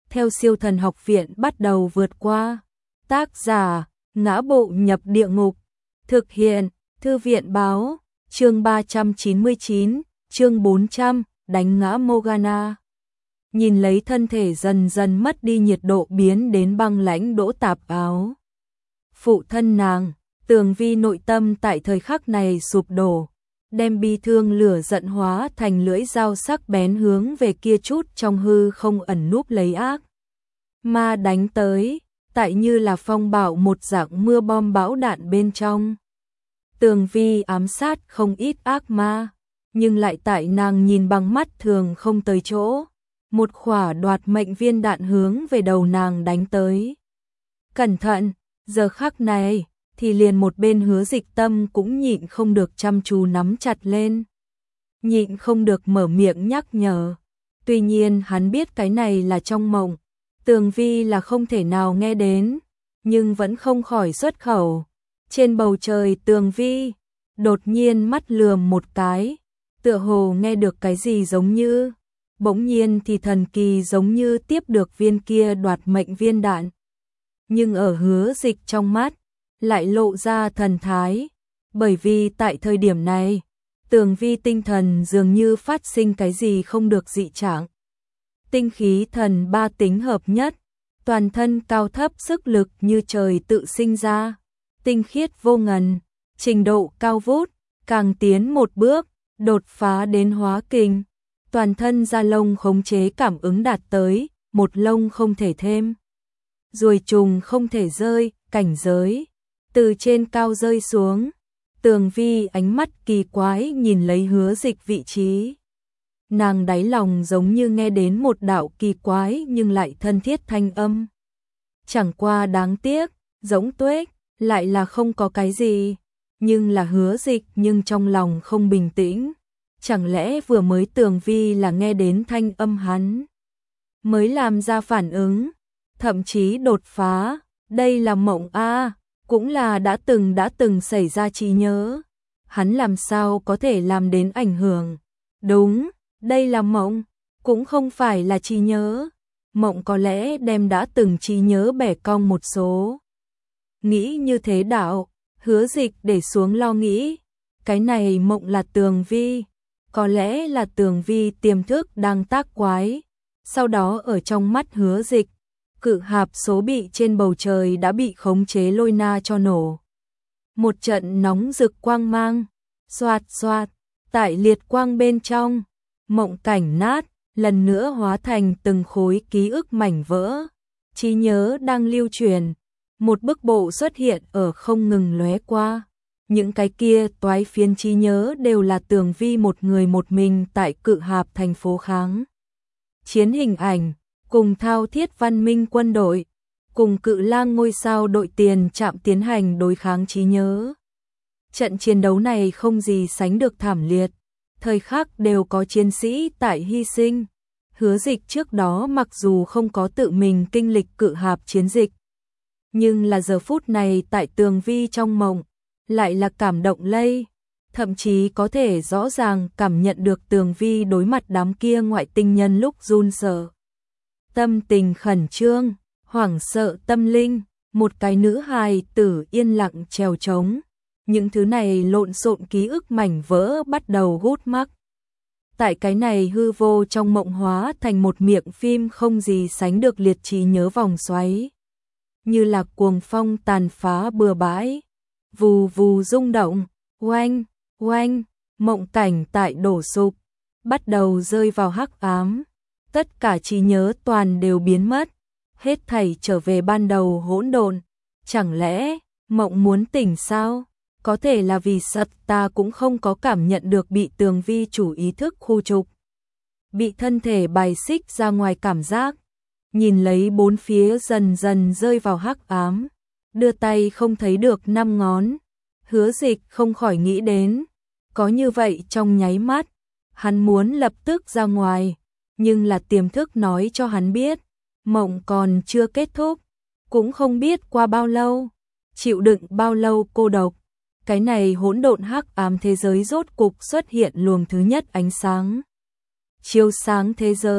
theo Siêu Thần Học Viện bắt đầu vượt qua. Tác giả: Ngã Bộ Nhập Địa Ngục. Thực hiện: Thư viện báo. Chương 399, chương 400, đánh ngã Morgana. Nhìn lấy thân thể dần dần mất đi nhiệt độ biến đến băng lãnh Đỗ Tạp Áo. Phụ thân nàng, Tường Vi nội tâm tại thời khắc này sụp đổ, đem bi thương lửa giận hóa thành lưỡi dao sắc bén hướng về kia chút trong hư không ẩn núp lấy ác ma đánh tới, tại như là phong bạo một dạng mưa bom bão đạn bên trong. Tường Vi ám sát không ít ác ma, nhưng lại tại nàng nhìn bằng mắt thường không tới chỗ, một quả đoạt mệnh viên đạn hướng về đầu nàng đánh tới. Cẩn thận, giờ khắc này thì liền một bên Hứa Dịch tâm cũng nhịn không được chăm chú nắm chặt lên, nhịn không được mở miệng nhắc nhở. Tuy nhiên hắn biết cái này là trong mộng, Tường Vi là không thể nào nghe đến, nhưng vẫn không khỏi xuất khẩu. Trên bầu trời Tường Vi đột nhiên mắt lườm một cái, tựa hồ nghe được cái gì giống như, bỗng nhiên thì thần kỳ giống như tiếp được viên kia đoạt mệnh viên đạn. Nhưng ở Hứa Dịch trong mắt lại lộ ra thần thái, bởi vì tại thời điểm này, Tường Vi tinh thần dường như phát sinh cái gì không được dị trạng. Tinh khí thần ba tính hợp nhất, toàn thân cao thấp sức lực như trời tự sinh ra, tinh khiết vô ngần, trình độ cao vút, càng tiến một bước, đột phá đến hóa kình, toàn thân da lông khống chế cảm ứng đạt tới, một lông không thể thêm, ruồi trùng không thể rơi, cảnh giới từ trên cao rơi xuống. Tường Vi ánh mắt kỳ quái nhìn lấy Hứa Dịch vị trí. Nàng đáy lòng giống như nghe đến một đạo kỳ quái nhưng lại thân thiết thanh âm. Chẳng qua đáng tiếc, giống tuếch, lại là không có cái gì. Nhưng là Hứa Dịch nhưng trong lòng không bình tĩnh. Chẳng lẽ vừa mới Tường Vi là nghe đến thanh âm hắn mới làm ra phản ứng, thậm chí đột phá. Đây là mộng a, cũng là đã từng xảy ra trí nhớ. Hắn làm sao có thể làm đến ảnh hưởng? Đúng, đây là mộng, cũng không phải là trí nhớ. Mộng có lẽ đem đã từng trí nhớ bẻ cong một số. Nghĩ như thế đạo, Hứa Dịch để xuống lo nghĩ. Cái này mộng là Tường Vi, có lẽ là Tường Vi tiềm thức đang tác quái. Sau đó ở trong mắt Hứa Dịch, cự hạp số bị trên bầu trời đã bị khống chế lôi na cho nổ. Một trận nóng rực quang mang, xoạt xoạt, tại liệt quang bên trong, mộng cảnh nát, lần nữa hóa thành từng khối ký ức mảnh vỡ. Trí nhớ đang lưu truyền, một bức bộ xuất hiện ở không ngừng lóe qua. Những cái kia toái phiến trí nhớ đều là Tường Vi một người một mình tại cự hạp thành phố kháng chiến hình ảnh, cùng thao thiết văn minh quân đội, cùng cự lang ngôi sao đội tiền trạm tiến hành đối kháng trí nhớ. Trận chiến đấu này không gì sánh được thảm liệt, thời khắc đều có chiến sĩ tại hy sinh. Hứa Dịch trước đó mặc dù không có tự mình kinh lịch cự hạp chiến dịch, nhưng là giờ phút này tại Tường Vi trong mộng, lại là cảm động lây, thậm chí có thể rõ ràng cảm nhận được Tường Vi đối mặt đám kia ngoại tinh nhân lúc run sợ. Tâm tình khẩn trương, hoảng sợ tâm linh, một cái nữ hài tử yên lặng trèo trống. Những thứ này lộn xộn ký ức mảnh vỡ bắt đầu hút mắc. Tại cái này hư vô trong mộng hóa thành một miệng phim không gì sánh được liệt trí nhớ vòng xoáy. Như là cuồng phong tàn phá bừa bãi, vù vù rung động, oanh, oanh, mộng cảnh tại đổ sụp, bắt đầu rơi vào hắc ám. Tất cả trí nhớ toàn đều biến mất, hết thảy trở về ban đầu hỗn độn. Chẳng lẽ mộng muốn tỉnh sao? Có thể là vì sợ ta cũng không có cảm nhận được bị Tường Vi chủ ý thức khu trục, bị thân thể bài xích ra ngoài cảm giác. Nhìn lấy bốn phía dần dần rơi vào hắc ám, đưa tay không thấy được năm ngón. Hứa Dịch không khỏi nghĩ đến, có như vậy trong nháy mắt, hắn muốn lập tức ra ngoài, nhưng là tiềm thức nói cho hắn biết, mộng còn chưa kết thúc, cũng không biết qua bao lâu, chịu đựng bao lâu cô độc. Cái này hỗn độn hắc ám thế giới rốt cục xuất hiện luồng thứ nhất ánh sáng, chiếu sáng thế giới.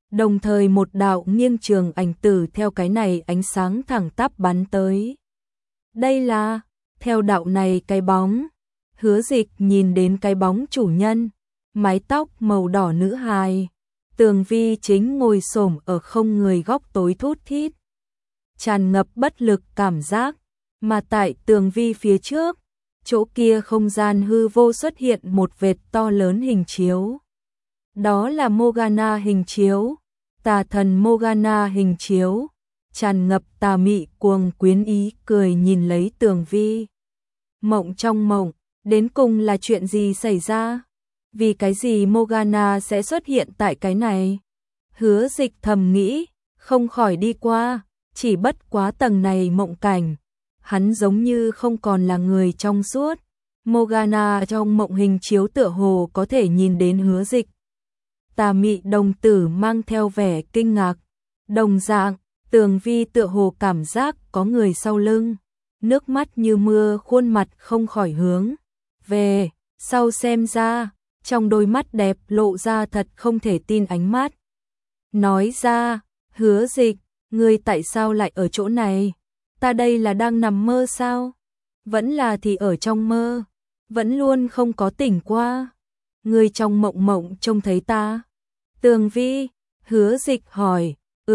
Đồng thời một đạo nghiêng trường ảnh tử theo cái này ánh sáng thẳng tắp bắn tới. Đây là, theo đạo này cái bóng. Hứa Dịch nhìn đến cái bóng chủ nhân, mái tóc màu đỏ nữ hài. Tường Vi chính ngồi xổm ở không người góc tối thút thít, tràn ngập bất lực cảm giác, mà tại Tường Vi phía trước, chỗ kia không gian hư vô xuất hiện một vệt to lớn hình chiếu. Đó là Morgana hình chiếu, tà thần Morgana hình chiếu, tràn ngập tà mị cuồng quyến ý cười nhìn lấy Tường Vi. Mộng trong mộng, đến cùng là chuyện gì xảy ra? Vì cái gì Morgana sẽ xuất hiện tại cái này? Hứa Dịch thầm nghĩ, không khỏi đi qua, chỉ bất quá tầng này mộng cảnh. Hắn giống như không còn là người trong suốt. Morgana trong mộng hình chiếu tựa hồ có thể nhìn đến Hứa Dịch. Tà mị đồng tử mang theo vẻ kinh ngạc. Đồng dạng, Tường Vi tựa hồ cảm giác có người sau lưng. Nước mắt như mưa khuôn mặt không khỏi hướng về sau xem ra, trong đôi mắt đẹp lộ ra thật không thể tin ánh mắt. Nói ra, Hứa Dịch, ngươi tại sao lại ở chỗ này? Ta đây là đang nằm mơ sao? Vẫn là thì ở trong mơ, vẫn luôn không có tỉnh qua. Ngươi trong mộng mộng trông thấy ta? Tường Vi, Hứa Dịch hỏi,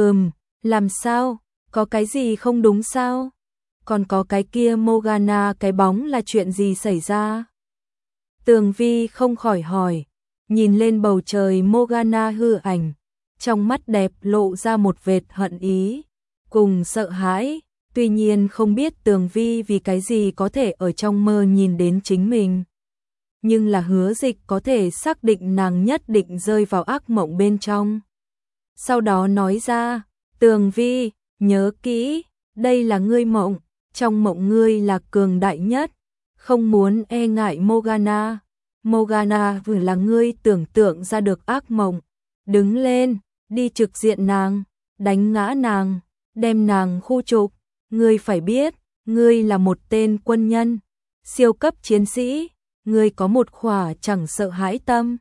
làm sao? Có cái gì không đúng sao? Còn có cái kia Morgana cái bóng là chuyện gì xảy ra? Tường Vi không khỏi hỏi, nhìn lên bầu trời Morgana hư ảnh, trong mắt đẹp lộ ra một vệt hận ý, cùng sợ hãi, tuy nhiên không biết Tường Vi vì cái gì có thể ở trong mơ nhìn đến chính mình. Nhưng là Hứa Dịch có thể xác định nàng nhất định rơi vào ác mộng bên trong. Sau đó nói ra, Tường Vi, nhớ kỹ, đây là ngươi mộng, trong mộng ngươi là cường đại nhất, không muốn e ngại Morgana. Morgana vừa là ngươi tưởng tượng ra được ác mộng. Đứng lên, đi trực diện nàng, đánh ngã nàng, đem nàng khu trục. Ngươi phải biết, ngươi là một tên quân nhân, siêu cấp chiến sĩ, ngươi có một khỏa chẳng sợ hãi tâm.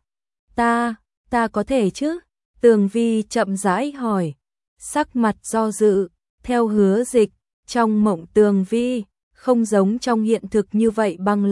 Ta có thể chứ? Tường Vi chậm rãi hỏi, sắc mặt do dự, theo Hứa Dịch, trong mộng Tường Vi không giống trong hiện thực như vậy băng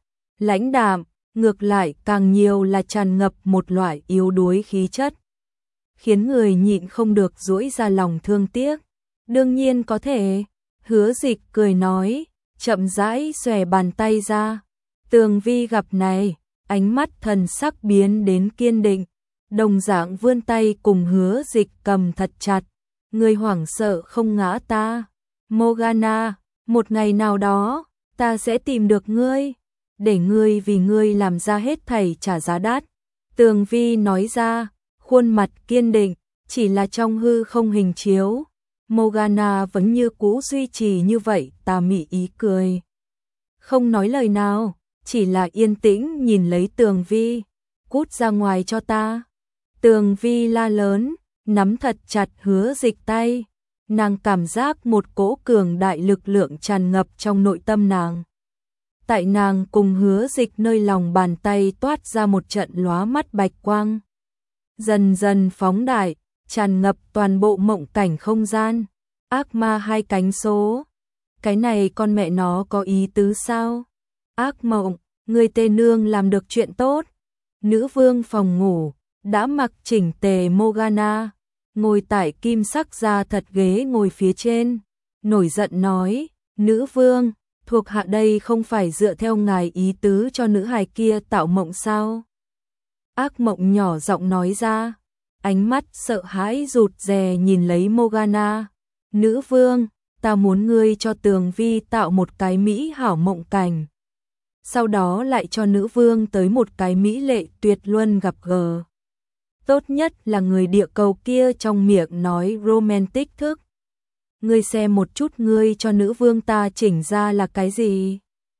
lãnh đạm, ngược lại càng nhiều là tràn ngập một loại yếu đuối khí chất, khiến người nhịn không được duỗi ra lòng thương tiếc. Đương nhiên có thể, Hứa Dịch cười nói, chậm rãi xòe bàn tay ra. Tường Vi gặp này, ánh mắt thần sắc biến đến kiên định, đồng dạng vươn tay cùng Hứa Dịch cầm thật chặt. Ngươi hoảng sợ không ngã ta, Morgana, một ngày nào đó, ta sẽ tìm được ngươi, để ngươi vì ngươi làm ra hết thảy trả giá đắt. Tường Vi nói ra, khuôn mặt kiên định, chỉ là trong hư không hình chiếu. Morgana vẫn như cũ duy trì như vậy tà mị ý cười. Không nói lời nào, chỉ là yên tĩnh nhìn lấy Tường Vi. Cút ra ngoài cho ta. Tường Vi la lớn, nắm thật chặt Hứa Dịch tay. Nàng cảm giác một cỗ cường đại lực lượng tràn ngập trong nội tâm nàng. Tại nàng cùng Hứa Dịch nơi lòng bàn tay toát ra một trận lóa mắt bạch quang. Dần dần phóng đại, tràn ngập toàn bộ mộng cảnh không gian. Ác ma hai cánh số. Cái này con mẹ nó có ý tứ sao? Ác mộng, người tê nương làm được chuyện tốt. Nữ vương phòng ngủ, đã mặc chỉnh tề Morgana, ngồi tại kim sắc da thật ghế ngồi phía trên. Nổi giận nói, nữ vương, thuộc hạ đây không phải dựa theo ngài ý tứ cho nữ hài kia tạo mộng sao? Ác mộng nhỏ giọng nói ra, ánh mắt sợ hãi rụt rè nhìn lấy Morgana. Nữ vương, ta muốn ngươi cho Tường Vi tạo một cái mỹ hảo mộng cảnh. Sau đó lại cho nữ vương tới một cái mỹ lệ tuyệt luân gặp gỡ. Tốt nhất là người địa cầu kia trong miệng nói romantic thức. Ngươi xem một chút ngươi cho nữ vương ta chỉnh ra là cái gì?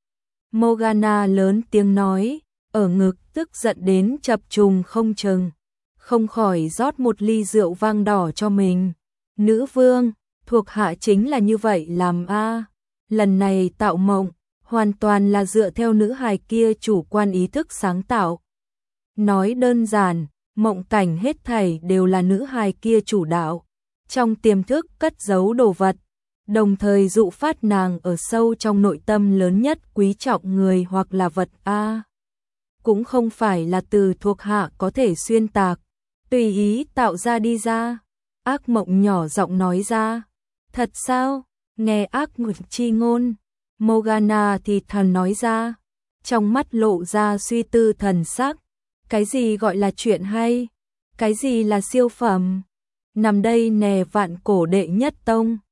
Morgana lớn tiếng nói, ở ngực tức giận đến chập trùng không chừng, không khỏi rót một ly rượu vang đỏ cho mình. Nữ vương, thuộc hạ chính là như vậy làm a. Lần này tạo mộng, hoàn toàn là dựa theo nữ hài kia chủ quan ý thức sáng tạo. Nói đơn giản, mộng cảnh hết thảy đều là nữ hài kia chủ đạo, trong tiềm thức cất giấu đồ vật, đồng thời dụ phát nàng ở sâu trong nội tâm lớn nhất quý trọng người hoặc là vật a. Cũng không phải là từ thuộc hạ có thể xuyên tạc, tùy ý tạo ra đi ra. Ác mộng nhỏ giọng nói ra. Thật sao? Nghe ác ngụy chi ngôn, Morgana thì thầm nói ra, trong mắt lộ ra suy tư thần sắc. Cái gì gọi là chuyện hay? Cái gì là siêu phẩm? Nằm đây nè vạn cổ đệ nhất tông.